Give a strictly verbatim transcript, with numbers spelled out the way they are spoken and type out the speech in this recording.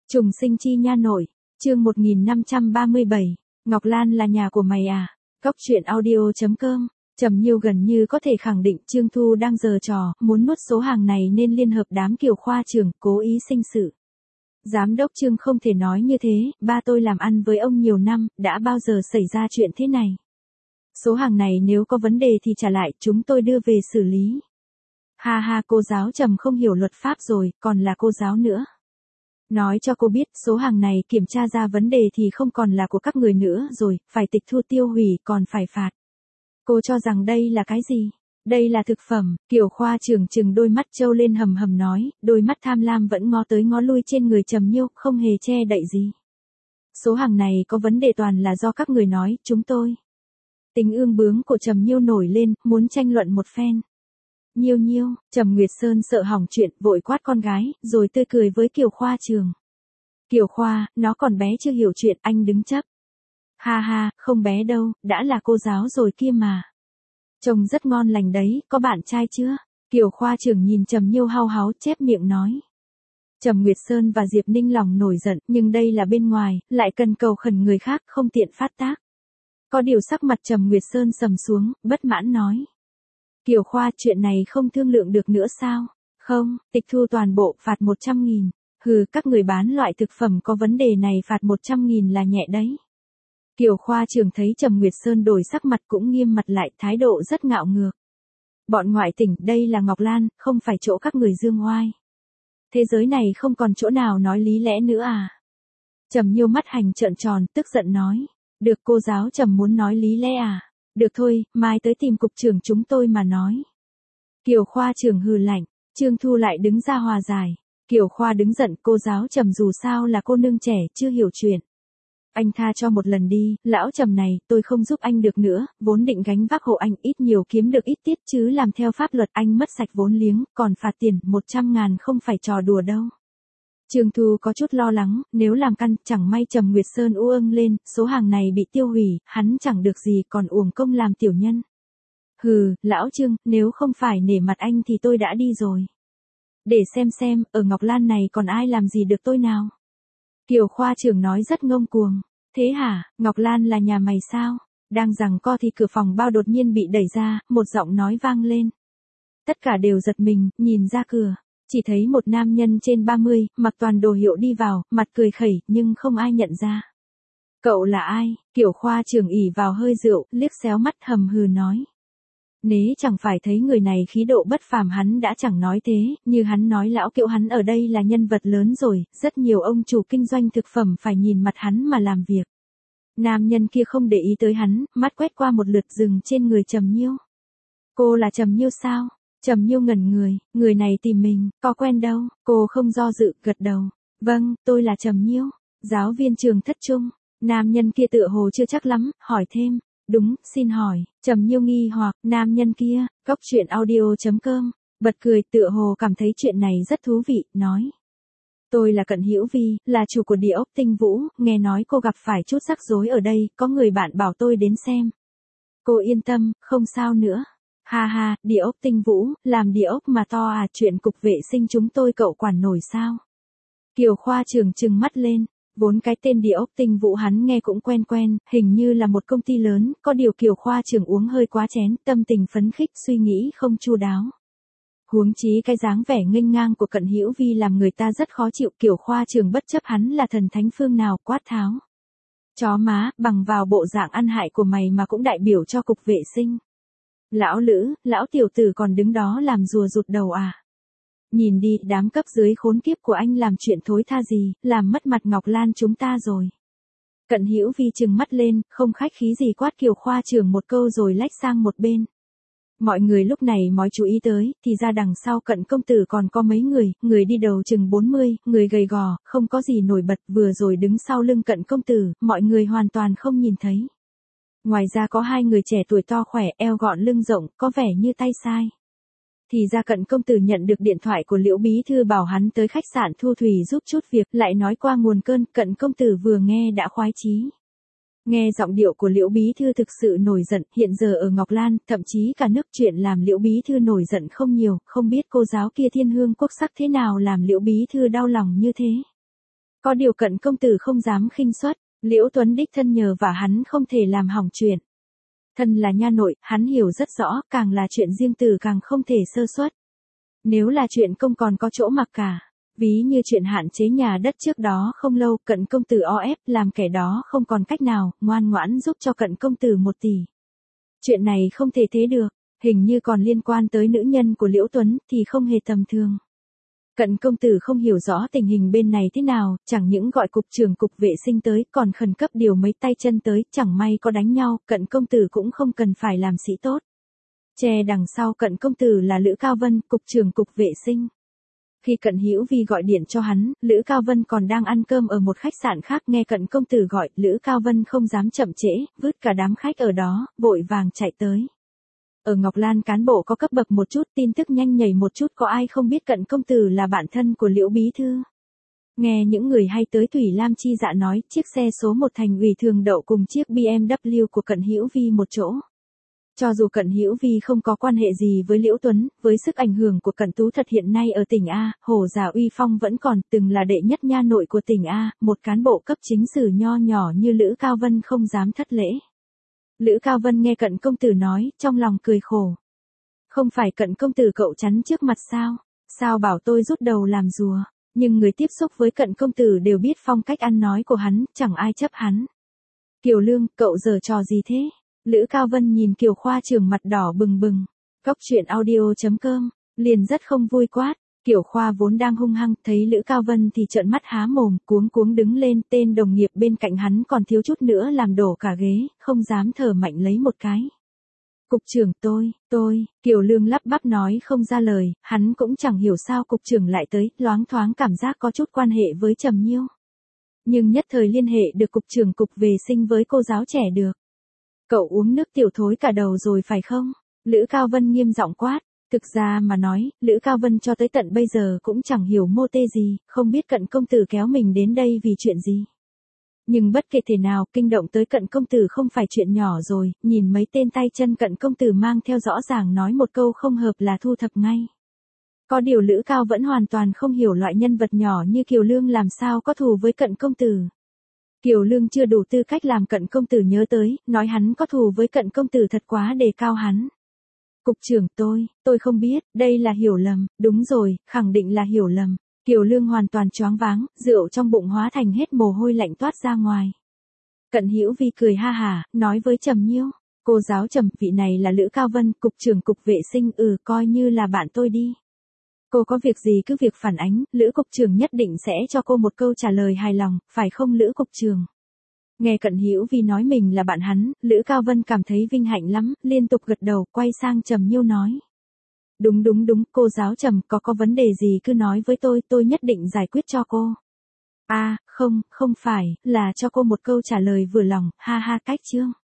Trùng sinh chi nha nội, chương một nghìn năm trăm ba mươi bảy, Ngọc Lan là nhà của mày à? Cóc truyện audio chấm com, Trầm Nhiêu gần như có thể khẳng định Trương Thu đang giở trò, muốn nuốt số hàng này nên liên hợp đám Kiều khoa trưởng, cố ý sinh sự. Giám đốc Trương không thể nói như thế, ba tôi làm ăn với ông nhiều năm, đã bao giờ xảy ra chuyện thế này. Số hàng này nếu có vấn đề thì trả lại, chúng tôi đưa về xử lý. Ha ha, cô giáo Trầm không hiểu luật pháp rồi, còn là cô giáo nữa. Nói cho cô biết, số hàng này kiểm tra ra vấn đề thì không còn là của các người nữa rồi, phải tịch thu tiêu hủy, còn phải phạt. Cô cho rằng đây là cái gì? Đây là thực phẩm, Kiều khoa trưởng trừng đôi mắt trâu lên hầm hầm nói, đôi mắt tham lam vẫn ngó tới ngó lui trên người Trầm Nhiêu, không hề che đậy gì. Số hàng này có vấn đề toàn là do các người nói, chúng tôi. Tính ương bướng của Trầm Nhiêu nổi lên, muốn tranh luận một phen. Nhiêu nhiêu, Trầm Nguyệt Sơn sợ hỏng chuyện, vội quát con gái, rồi tươi cười với Kiều khoa trưởng. Kiều khoa, nó còn bé chưa hiểu chuyện, anh đứng chấp. Ha ha, không bé đâu, đã là cô giáo rồi kia mà. Trông rất ngon lành đấy, có bạn trai chưa? Kiều khoa trưởng nhìn Trầm Nhiêu hao háo chép miệng nói. Trầm Nguyệt Sơn và Diệp Ninh lòng nổi giận, nhưng đây là bên ngoài, lại cần cầu khẩn người khác, không tiện phát tác. Có điều sắc mặt Trầm Nguyệt Sơn sầm xuống, bất mãn nói. Kiều khoa, chuyện này không thương lượng được nữa sao? Không, tịch thu toàn bộ, phạt một trăm nghìn. Hừ, các người bán loại thực phẩm có vấn đề này phạt một trăm nghìn là nhẹ đấy. Kiều khoa trưởng thấy Trầm Nguyệt Sơn đổi sắc mặt cũng nghiêm mặt lại, thái độ rất ngạo ngược. Bọn ngoại tỉnh, đây là Ngọc Lan, không phải chỗ các người dương oai. Thế giới này không còn chỗ nào nói lý lẽ nữa à? Trầm Nhiêu mắt hành trợn tròn, tức giận nói. Được, cô giáo Trầm muốn nói lý lẽ à? Được thôi, mai tới tìm cục trưởng chúng tôi mà nói. Kiều khoa trưởng hừ lạnh, Trương Thu lại đứng ra hòa giải. Kiều khoa đứng giận, cô giáo Trầm dù sao là cô nương trẻ, chưa hiểu chuyện. Anh tha cho một lần đi, lão Trầm này, tôi không giúp anh được nữa, vốn định gánh vác hộ anh, ít nhiều kiếm được ít tiết chứ làm theo pháp luật anh mất sạch vốn liếng, còn phạt tiền, một trăm ngàn không phải trò đùa đâu. Trương Thu có chút lo lắng, nếu làm căn, chẳng may Trầm Nguyệt Sơn u âng lên, số hàng này bị tiêu hủy, hắn chẳng được gì còn uổng công làm tiểu nhân. Hừ, lão Trương, nếu không phải nể mặt anh thì tôi đã đi rồi. Để xem xem, ở Ngọc Lan này còn ai làm gì được tôi nào. Kiều khoa trưởng nói rất ngông cuồng. Thế hả, Ngọc Lan là nhà mày sao? Đang giằng co thì cửa phòng bao đột nhiên bị đẩy ra, một giọng nói vang lên. Tất cả đều giật mình, nhìn ra cửa. Chỉ thấy một nam nhân trên ba mươi, mặc toàn đồ hiệu đi vào, mặt cười khẩy, nhưng không ai nhận ra. Cậu là ai? Kiều khoa trưởng ỉ vào hơi rượu, liếc xéo mắt hầm hừ nói. Nế chẳng phải thấy người này khí độ bất phàm hắn đã chẳng nói thế, như hắn nói lão Kiệu hắn ở đây là nhân vật lớn rồi, rất nhiều ông chủ kinh doanh thực phẩm phải nhìn mặt hắn mà làm việc. Nam nhân kia không để ý tới hắn, mắt quét qua một lượt dừng trên người Trầm Nhiêu. Cô là Trầm Nhiêu sao? Trầm Nhiêu ngẩn người, người này tìm mình, có quen đâu, cô không do dự, gật đầu. Vâng, tôi là Trầm Nhiêu, giáo viên trường thất trung. Nam nhân kia tựa hồ chưa chắc lắm, hỏi thêm. Đúng, xin hỏi, Trầm Nhiêu nghi hoặc, nam nhân kia, cóc truyện audio chấm com, bật cười tựa hồ cảm thấy chuyện này rất thú vị, nói. Tôi là Cận Hữu Vi, là chủ của địa ốc Tinh Vũ, nghe nói cô gặp phải chút rắc rối ở đây, có người bạn bảo tôi đến xem. Cô yên tâm, không sao nữa. Ha ha, địa ốc Tinh Vũ, làm địa ốc mà to à, chuyện cục vệ sinh chúng tôi cậu quản nổi sao? Kiều khoa trưởng trừng mắt lên. Vốn cái tên địa ốc Tinh Vũ hắn nghe cũng quen quen, hình như là một công ty lớn, có điều Kiều khoa trưởng uống hơi quá chén, tâm tình phấn khích, suy nghĩ không chu đáo. Huống chí cái dáng vẻ nghênh ngang của Cận Hữu Vi làm người ta rất khó chịu, Kiều khoa trưởng bất chấp hắn là thần thánh phương nào, quát tháo. Chó má, bằng vào bộ dạng ăn hại của mày mà cũng đại biểu cho cục vệ sinh. Lão Lữ, lão tiểu tử còn đứng đó làm rùa rụt đầu à? Nhìn đi, đám cấp dưới khốn kiếp của anh làm chuyện thối tha gì, làm mất mặt Ngọc Lan chúng ta rồi. Cận Hữu Vi trừng mắt lên, không khách khí gì quát Kiều khoa trưởng một câu rồi lách sang một bên. Mọi người lúc này mới chú ý tới, thì ra đằng sau Cận công tử còn có mấy người, người đi đầu chừng bốn mươi, người gầy gò, không có gì nổi bật, vừa rồi đứng sau lưng Cận công tử, mọi người hoàn toàn không nhìn thấy. Ngoài ra có hai người trẻ tuổi to khỏe, eo gọn lưng rộng, có vẻ như tay sai. Thì ra Cận công tử nhận được điện thoại của Liễu bí thư bảo hắn tới khách sạn Thu Thủy giúp chút việc, lại nói qua nguồn cơn, Cận công tử vừa nghe đã khoái chí. Nghe giọng điệu của Liễu bí thư thực sự nổi giận, hiện giờ ở Ngọc Lan, thậm chí cả nước chuyện làm Liễu bí thư nổi giận không nhiều, không biết cô giáo kia thiên hương quốc sắc thế nào làm Liễu bí thư đau lòng như thế. Có điều Cận công tử không dám khinh suất, Liễu Tuấn đích thân nhờ và hắn không thể làm hỏng chuyện. Thân là nha nội, hắn hiểu rất rõ, càng là chuyện riêng tư càng không thể sơ suất. Nếu là chuyện công còn có chỗ mặc cả. Ví như chuyện hạn chế nhà đất trước đó không lâu, Cận công tử o ép làm kẻ đó không còn cách nào, ngoan ngoãn giúp cho Cận công tử một tỷ. Chuyện này không thể thế được, hình như còn liên quan tới nữ nhân của Liễu Tuấn thì không hề tầm thường. Cận công tử không hiểu rõ tình hình bên này thế nào, chẳng những gọi cục trưởng cục vệ sinh tới, còn khẩn cấp điều mấy tay chân tới, chẳng may có đánh nhau, Cận công tử cũng không cần phải làm sĩ tốt. Che đằng sau Cận công tử là Lữ Cao Vân, cục trưởng cục vệ sinh. Khi Cận Hữu Vi gọi điện cho hắn, Lữ Cao Vân còn đang ăn cơm ở một khách sạn khác, nghe Cận công tử gọi, Lữ Cao Vân không dám chậm trễ, vứt cả đám khách ở đó, vội vàng chạy tới. Ở Ngọc Lan cán bộ có cấp bậc một chút, tin tức nhanh nhảy một chút, có ai không biết Cận công tử là bạn thân của Liễu bí thư. Nghe những người hay tới Thủy Lam chi dạ nói, chiếc xe số một thành ủy thường đậu cùng chiếc bê em vê của Cận Hữu Vi một chỗ. Cho dù Cận Hữu Vi không có quan hệ gì với Liễu Tuấn, với sức ảnh hưởng của Cận Tú Thật hiện nay ở tỉnh A, Hồ Già uy phong vẫn còn, từng là đệ nhất nha nội của tỉnh A, một cán bộ cấp chính sử nho nhỏ như Lữ Cao Vân không dám thất lễ. Lữ Cao Vân nghe Cận công tử nói, trong lòng cười khổ. Không phải Cận công tử cậu chắn trước mặt sao? Sao bảo tôi rút đầu làm rùa? Nhưng người tiếp xúc với Cận công tử đều biết phong cách ăn nói của hắn, chẳng ai chấp hắn. Kiều Lương, cậu giở trò gì thế? Lữ Cao Vân nhìn Kiều Khoa trưởng mặt đỏ bừng bừng. Góc truyện audio chấm com, liền rất không vui quát. Kiều Khoa vốn đang hung hăng, thấy Lữ Cao Vân thì trợn mắt há mồm, cuống cuống đứng lên, tên đồng nghiệp bên cạnh hắn còn thiếu chút nữa làm đổ cả ghế, không dám thở mạnh lấy một cái. Cục trưởng tôi, tôi, Kiều Lương lắp bắp nói không ra lời, hắn cũng chẳng hiểu sao cục trưởng lại tới, loáng thoáng cảm giác có chút quan hệ với Trầm Nhiêu. Nhưng nhất thời liên hệ được cục trưởng cục vệ sinh với cô giáo trẻ được. Cậu uống nước tiểu thối cả đầu rồi phải không? Lữ Cao Vân nghiêm giọng quát. Thực ra mà nói, Lữ Cao Vân cho tới tận bây giờ cũng chẳng hiểu mô tê gì, không biết Cận công tử kéo mình đến đây vì chuyện gì. Nhưng bất kể thế nào, kinh động tới Cận công tử không phải chuyện nhỏ rồi, nhìn mấy tên tay chân Cận công tử mang theo rõ ràng nói một câu không hợp là thu thập ngay. Có điều Lữ Cao vẫn hoàn toàn không hiểu loại nhân vật nhỏ như Kiều Lương làm sao có thù với Cận công tử. Kiều Lương chưa đủ tư cách làm Cận công tử nhớ tới, nói hắn có thù với Cận công tử thật quá đề cao hắn. Cục trưởng tôi, tôi không biết, đây là hiểu lầm, đúng rồi, khẳng định là hiểu lầm. Kiều Lương hoàn toàn choáng váng, rượu trong bụng hóa thành hết mồ hôi lạnh toát ra ngoài. Cận Hữu Vi cười ha hả, nói với Trầm Nhiêu, cô giáo Trầm, vị này là Lữ Cao Vân, cục trưởng cục vệ sinh, ừ, coi như là bạn tôi đi. Cô có việc gì cứ việc phản ánh, Lữ cục trưởng nhất định sẽ cho cô một câu trả lời hài lòng, phải không Lữ cục trưởng? Nghe Cận Hữu Vi nói mình là bạn hắn, Lữ Cao Vân cảm thấy vinh hạnh lắm, liên tục gật đầu, quay sang Trầm Nhiêu nói. Đúng đúng đúng, cô giáo Trầm, có có vấn đề gì cứ nói với tôi, tôi nhất định giải quyết cho cô. À, không, không phải, là cho cô một câu trả lời vừa lòng, ha ha cách chương.